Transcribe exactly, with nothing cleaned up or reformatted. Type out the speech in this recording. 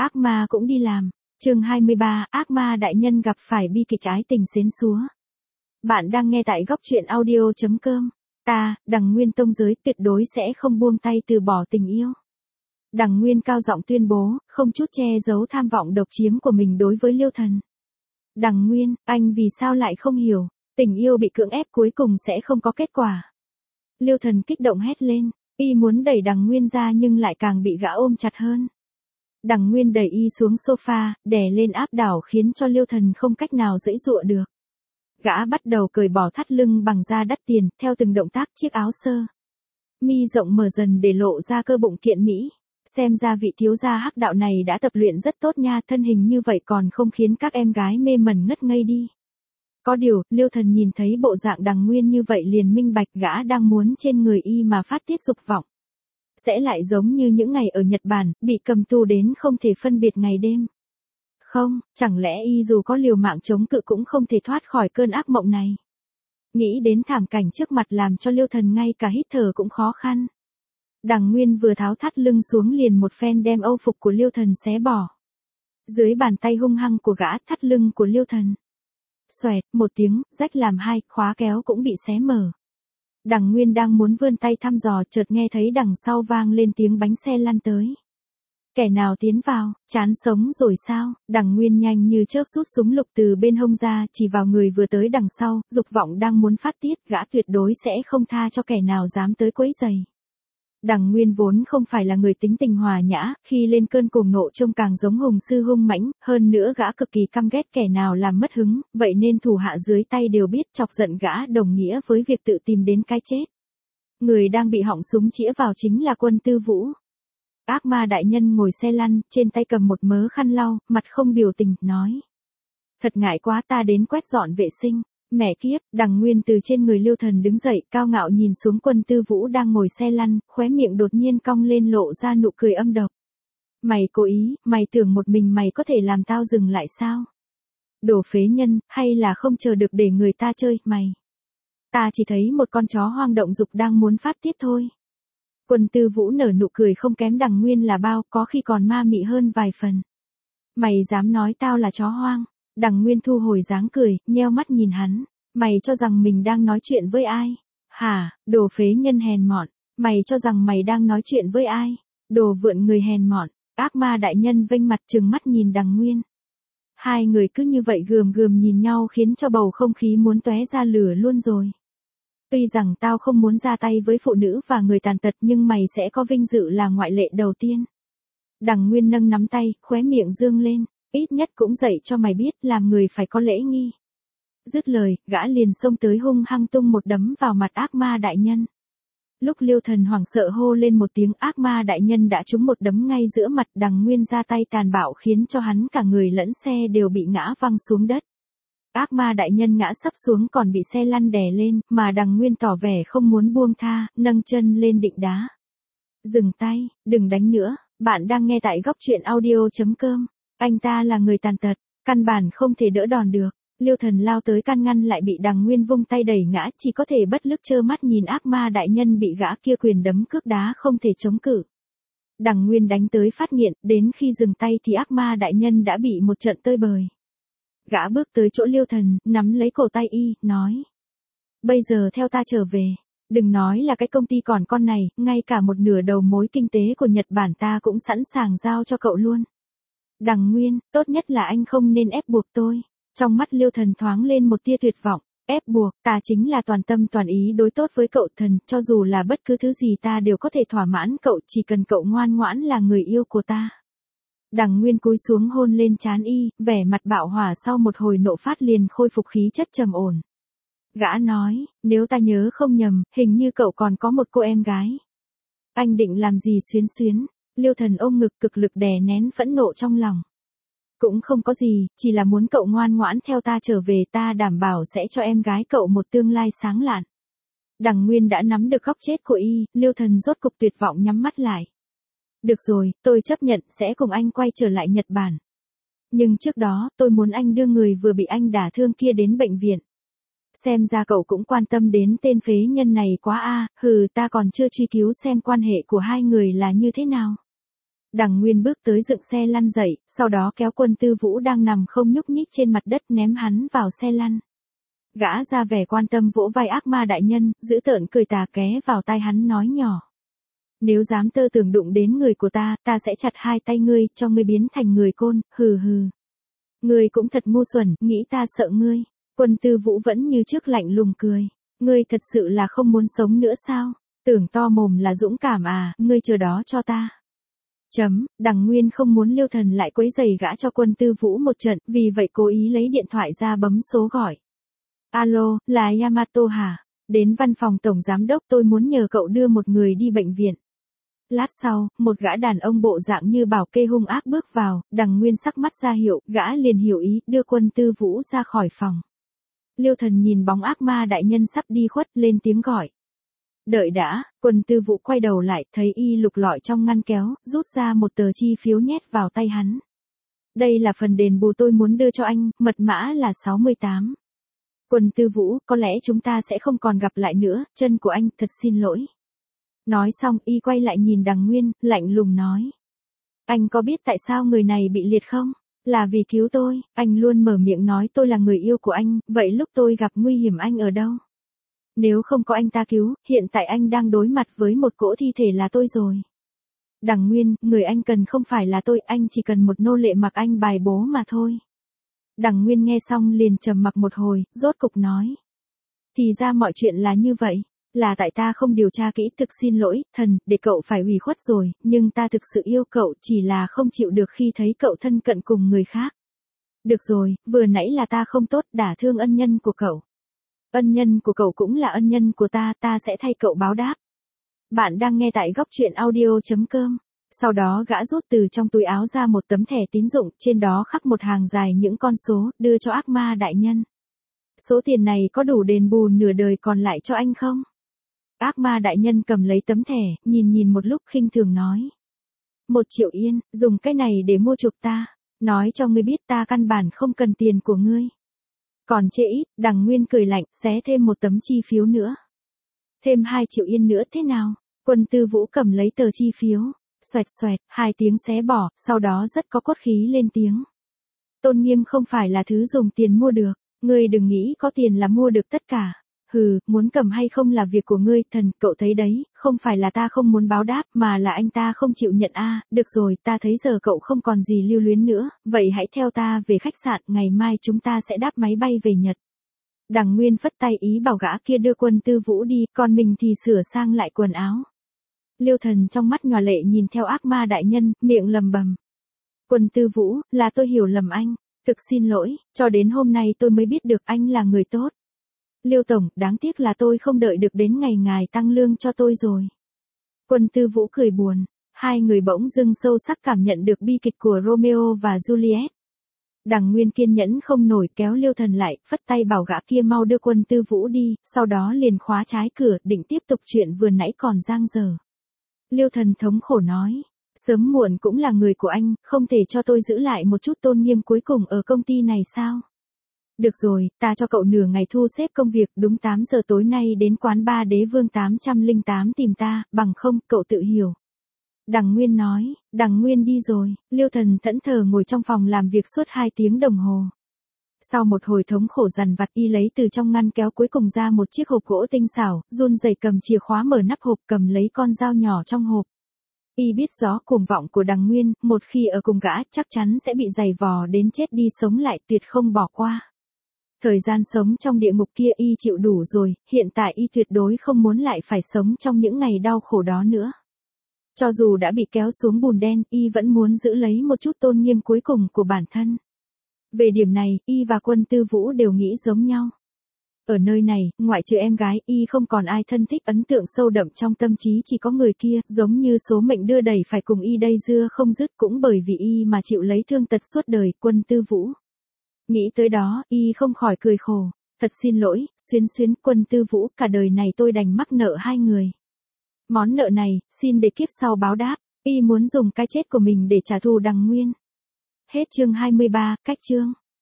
Ác ma cũng đi làm. Chương hai mươi ba, ác ma đại nhân gặp phải bi kịch ái tình xến xúa. Bạn đang nghe tại góc truyện audio chấm com. Ta, Đằng Nguyên tông giới tuyệt đối sẽ không buông tay từ bỏ tình yêu. Đằng Nguyên cao giọng tuyên bố, không chút che giấu tham vọng độc chiếm của mình đối với Liêu Thần. Đằng Nguyên, anh vì sao lại không hiểu, tình yêu bị cưỡng ép cuối cùng sẽ không có kết quả. Liêu Thần kích động hét lên, y muốn đẩy Đằng Nguyên ra nhưng lại càng bị gã ôm chặt hơn. Đằng Nguyên đẩy y xuống sofa, đè lên áp đảo khiến cho Liêu Thần không cách nào giãy giụa được. Gã bắt đầu cởi bỏ thắt lưng bằng da đắt tiền, theo từng động tác chiếc áo sơ mi rộng mở dần để lộ ra cơ bụng kiện mỹ. Xem ra vị thiếu gia hắc đạo này đã tập luyện rất tốt nha, thân hình như vậy còn không khiến các em gái mê mẩn ngất ngây đi. Có điều, Liêu Thần nhìn thấy bộ dạng Đằng Nguyên như vậy liền minh bạch gã đang muốn trên người y mà phát tiết dục vọng. Sẽ lại giống như những ngày ở Nhật Bản, bị cầm tù đến không thể phân biệt ngày đêm. Không, chẳng lẽ y dù có liều mạng chống cự cũng không thể thoát khỏi cơn ác mộng này. Nghĩ đến thảm cảnh trước mặt làm cho Liêu Thần ngay cả hít thở cũng khó khăn. Đằng Nguyên vừa tháo thắt lưng xuống liền một phen đem âu phục của Liêu Thần xé bỏ. Dưới bàn tay hung hăng của gã, thắt lưng của Liêu Thần xoẹt một tiếng, rách làm hai, khóa kéo cũng bị xé mở. Đằng Nguyên đang muốn vươn tay thăm dò, chợt nghe thấy đằng sau vang lên tiếng bánh xe lăn tới. Kẻ nào tiến vào, chán sống rồi sao? Đằng Nguyên nhanh như chớp rút súng lục từ bên hông ra, chỉ vào người vừa tới đằng sau, dục vọng đang muốn phát tiết, gã tuyệt đối sẽ không tha cho kẻ nào dám tới quấy rầy. Đằng Nguyên vốn không phải là người tính tình hòa nhã, khi lên cơn cuồng nộ trông càng giống hùng sư hung mãnh, hơn nữa gã cực kỳ căm ghét kẻ nào làm mất hứng, vậy nên thủ hạ dưới tay đều biết chọc giận gã đồng nghĩa với việc tự tìm đến cái chết. Người đang bị họng súng chĩa vào chính là Quân Tư Vũ. Ác ma đại nhân ngồi xe lăn, trên tay cầm một mớ khăn lau, mặt không biểu tình, nói. Thật ngại quá, ta đến quét dọn vệ sinh. Mẹ kiếp, Đằng Nguyên từ trên người Liêu Thần đứng dậy, cao ngạo nhìn xuống Quân Tư Vũ đang ngồi xe lăn, khóe miệng đột nhiên cong lên lộ ra nụ cười âm độc. Mày cố ý, mày tưởng một mình mày có thể làm tao dừng lại sao? Đồ phế nhân, hay là không chờ được để người ta chơi, mày? Ta chỉ thấy một con chó hoang động dục đang muốn phát tiết thôi. Quân Tư Vũ nở nụ cười không kém Đằng Nguyên là bao, có khi còn ma mị hơn vài phần. Mày dám nói tao là chó hoang? Đằng Nguyên thu hồi dáng cười, nheo mắt nhìn hắn. Mày cho rằng mình đang nói chuyện với ai? Hả, đồ phế nhân hèn mọn. Mày cho rằng mày đang nói chuyện với ai? Đồ vượn người hèn mọn. Ác ma đại nhân vênh mặt trừng mắt nhìn Đằng Nguyên. Hai người cứ như vậy gườm gườm nhìn nhau khiến cho bầu không khí muốn tóe ra lửa luôn rồi. Tuy rằng tao không muốn ra tay với phụ nữ và người tàn tật nhưng mày sẽ có vinh dự là ngoại lệ đầu tiên. Đằng Nguyên nâng nắm tay, khóe miệng dương lên. Ít nhất cũng dạy cho mày biết làm người phải có lễ nghi. Dứt lời, gã liền xông tới hung hăng tung một đấm vào mặt ác ma đại nhân. Lúc Liêu Thần hoảng sợ hô lên một tiếng, ác ma đại nhân đã trúng một đấm ngay giữa mặt. Đằng Nguyên ra tay tàn bạo khiến cho hắn cả người lẫn xe đều bị ngã văng xuống đất. Ác ma đại nhân ngã sấp xuống còn bị xe lăn đè lên, mà Đằng Nguyên tỏ vẻ không muốn buông tha, nâng chân lên định đá. Dừng tay, đừng đánh nữa, bạn đang nghe tại góc truyện audio chấm com. Anh ta là người tàn tật, căn bản không thể đỡ đòn được. Liêu Thần lao tới can ngăn lại bị Đằng Nguyên vung tay đẩy ngã, chỉ có thể bất lực trơ mắt nhìn ác ma đại nhân bị gã kia quyền đấm cước đá không thể chống cự. Đằng Nguyên đánh tới phát nghiện, đến khi dừng tay thì ác ma đại nhân đã bị một trận tơi bời. Gã bước tới chỗ Liêu Thần, nắm lấy cổ tay y, nói. Bây giờ theo ta trở về. Đừng nói là cái công ty còn con này, ngay cả một nửa đầu mối kinh tế của Nhật Bản ta cũng sẵn sàng giao cho cậu luôn. Đằng Nguyên, tốt nhất là anh không nên ép buộc tôi. Trong mắt Liêu Thần thoáng lên một tia tuyệt vọng. Ép buộc, ta chính là toàn tâm toàn ý đối tốt với cậu Thần, cho dù là bất cứ thứ gì ta đều có thể thỏa mãn cậu, chỉ cần cậu ngoan ngoãn là người yêu của ta. Đằng Nguyên cúi xuống hôn lên trán y, vẻ mặt bạo hỏa sau một hồi nộ phát liền khôi phục khí chất trầm ổn. Gã nói, nếu ta nhớ không nhầm, hình như cậu còn có một cô em gái. Anh định làm gì xuyến xuyến? Liêu Thần ôm ngực cực lực đè nén phẫn nộ trong lòng. Cũng không có gì, chỉ là muốn cậu ngoan ngoãn theo ta trở về, ta đảm bảo sẽ cho em gái cậu một tương lai sáng lạn. Đằng Nguyên đã nắm được góc chết của y, Liêu Thần rốt cục tuyệt vọng nhắm mắt lại. Được rồi, tôi chấp nhận sẽ cùng anh quay trở lại Nhật Bản. Nhưng trước đó, tôi muốn anh đưa người vừa bị anh đả thương kia đến bệnh viện. Xem ra cậu cũng quan tâm đến tên phế nhân này quá a, hừ, ta còn chưa truy cứu xem quan hệ của hai người là như thế nào. Đằng Nguyên bước tới dựng xe lăn dậy, sau đó kéo Quân Tư Vũ đang nằm không nhúc nhích trên mặt đất ném hắn vào xe lăn. Gã ra vẻ quan tâm vỗ vai ác ma đại nhân, giữ tợn cười tà ké vào tai hắn nói nhỏ. Nếu dám tơ tưởng đụng đến người của ta, ta sẽ chặt hai tay ngươi, cho ngươi biến thành người côn, hừ hừ. Ngươi cũng thật ngu xuẩn, nghĩ ta sợ ngươi. Quân Tư Vũ vẫn như trước lạnh lùng cười. Ngươi thật sự là không muốn sống nữa sao? Tưởng to mồm là dũng cảm à, ngươi chờ đó cho ta. Chấm, Đằng Nguyên không muốn Liêu Thần lại quấy giày gã cho Quân Tư Vũ một trận, vì vậy cố ý lấy điện thoại ra bấm số gọi. Alo, là Yamato hả? Đến văn phòng tổng giám đốc, tôi muốn nhờ cậu đưa một người đi bệnh viện. Lát sau, một gã đàn ông bộ dạng như bảo kê hung ác bước vào, Đằng Nguyên sắc mắt ra hiệu, gã liền hiểu ý, đưa Quân Tư Vũ ra khỏi phòng. Liêu Thần nhìn bóng ác ma đại nhân sắp đi khuất, lên tiếng gọi. Đợi đã, Quân Tư Vũ quay đầu lại, thấy y lục lọi trong ngăn kéo, rút ra một tờ chi phiếu nhét vào tay hắn. Đây là phần đền bù tôi muốn đưa cho anh, mật mã là sáu mươi tám. Quân Tư Vũ, có lẽ chúng ta sẽ không còn gặp lại nữa, chân của anh, thật xin lỗi. Nói xong, y quay lại nhìn Đằng Nguyên, lạnh lùng nói. Anh có biết tại sao người này bị liệt không? Là vì cứu tôi, anh luôn mở miệng nói tôi là người yêu của anh, vậy lúc tôi gặp nguy hiểm anh ở đâu? Nếu không có anh ta cứu, hiện tại anh đang đối mặt với một cỗ thi thể là tôi rồi. Đằng Nguyên, người anh cần không phải là tôi, anh chỉ cần một nô lệ mặc anh bài bố mà thôi. Đằng Nguyên nghe xong liền trầm mặc một hồi, rốt cục nói. Thì ra mọi chuyện là như vậy, là tại ta không điều tra kỹ, thực xin lỗi, thần, để cậu phải ủy khuất rồi, nhưng ta thực sự yêu cậu, chỉ là không chịu được khi thấy cậu thân cận cùng người khác. Được rồi, vừa nãy là ta không tốt, đả thương ân nhân của cậu. Ân nhân của cậu cũng là ân nhân của ta, ta sẽ thay cậu báo đáp. Bạn đang nghe tại góc truyện audio chấm com. Sau đó gã rút từ trong túi áo ra một tấm thẻ tín dụng, trên đó khắc một hàng dài những con số, đưa cho ác ma đại nhân. Số tiền này có đủ đền bù nửa đời còn lại cho anh không? Ác ma đại nhân cầm lấy tấm thẻ, nhìn nhìn một lúc khinh thường nói. Một triệu yên, dùng cái này để mua chuộc ta. Nói cho ngươi biết ta căn bản không cần tiền của ngươi. Còn chê ít, Đằng Nguyên cười lạnh, xé thêm một tấm chi phiếu nữa. Thêm hai triệu yên nữa thế nào? Quân Tư Vũ cầm lấy tờ chi phiếu. Xoẹt xoẹt, hai tiếng xé bỏ, sau đó rất có cốt khí lên tiếng. Tôn nghiêm không phải là thứ dùng tiền mua được, ngươi đừng nghĩ có tiền là mua được tất cả. Hừ, muốn cầm hay không là việc của ngươi, thần, cậu thấy đấy, không phải là ta không muốn báo đáp, mà là anh ta không chịu nhận a. À, được rồi, ta thấy giờ cậu không còn gì lưu luyến nữa, vậy hãy theo ta về khách sạn, ngày mai chúng ta sẽ đáp máy bay về Nhật. Đằng Nguyên phất tay ý bảo gã kia đưa Quân Tư Vũ đi, còn mình thì sửa sang lại quần áo. Liêu Thần trong mắt nhòa lệ nhìn theo ác ma đại nhân, miệng lầm bầm. Quân Tư Vũ, là tôi hiểu lầm anh, thực xin lỗi, cho đến hôm nay tôi mới biết được anh là người tốt. Liêu Tổng, đáng tiếc là tôi không đợi được đến ngày ngài tăng lương cho tôi rồi. Quân Tư Vũ cười buồn, hai người bỗng dưng sâu sắc cảm nhận được bi kịch của Romeo và Juliet. Đằng Nguyên kiên nhẫn không nổi kéo Liêu Thần lại, phất tay bảo gã kia mau đưa Quân Tư Vũ đi, sau đó liền khóa trái cửa, định tiếp tục chuyện vừa nãy còn dang dở. Liêu Thần thống khổ nói, sớm muộn cũng là người của anh, không thể cho tôi giữ lại một chút tôn nghiêm cuối cùng ở công ty này sao? Được rồi, ta cho cậu nửa ngày thu xếp công việc, đúng tám giờ tối nay đến quán ba Đế Vương tám không tám tìm ta, bằng không, cậu tự hiểu. Đằng Nguyên nói, Đằng Nguyên đi rồi, Liêu Thần thẫn thờ ngồi trong phòng làm việc suốt hai tiếng đồng hồ. Sau một hồi thống khổ dằn vặt, y lấy từ trong ngăn kéo cuối cùng ra một chiếc hộp gỗ tinh xảo, run rẩy cầm chìa khóa mở nắp hộp, cầm lấy con dao nhỏ trong hộp. Y biết rõ cuồng vọng của Đằng Nguyên, một khi ở cùng gã chắc chắn sẽ bị giày vò đến chết đi sống lại, tuyệt không bỏ qua. Thời gian sống trong địa ngục kia y chịu đủ rồi, hiện tại y tuyệt đối không muốn lại phải sống trong những ngày đau khổ đó nữa. Cho dù đã bị kéo xuống bùn đen, y vẫn muốn giữ lấy một chút tôn nghiêm cuối cùng của bản thân. Về điểm này, y và Quân Tư Vũ đều nghĩ giống nhau. Ở nơi này, ngoại trừ em gái, y không còn ai thân thích ấn tượng sâu đậm trong tâm trí, chỉ có người kia, giống như số mệnh đưa đẩy phải cùng y dây dưa không dứt, cũng bởi vì y mà chịu lấy thương tật suốt đời, Quân Tư Vũ. Nghĩ tới đó, y không khỏi cười khổ. Thật xin lỗi, xuyến xuyến, Quân Tư Vũ, cả đời này tôi đành mắc nợ hai người. Món nợ này, xin để kiếp sau báo đáp. Y muốn dùng cái chết của mình để trả thù Đằng Nguyên. Hết chương hai mươi ba, cách chương.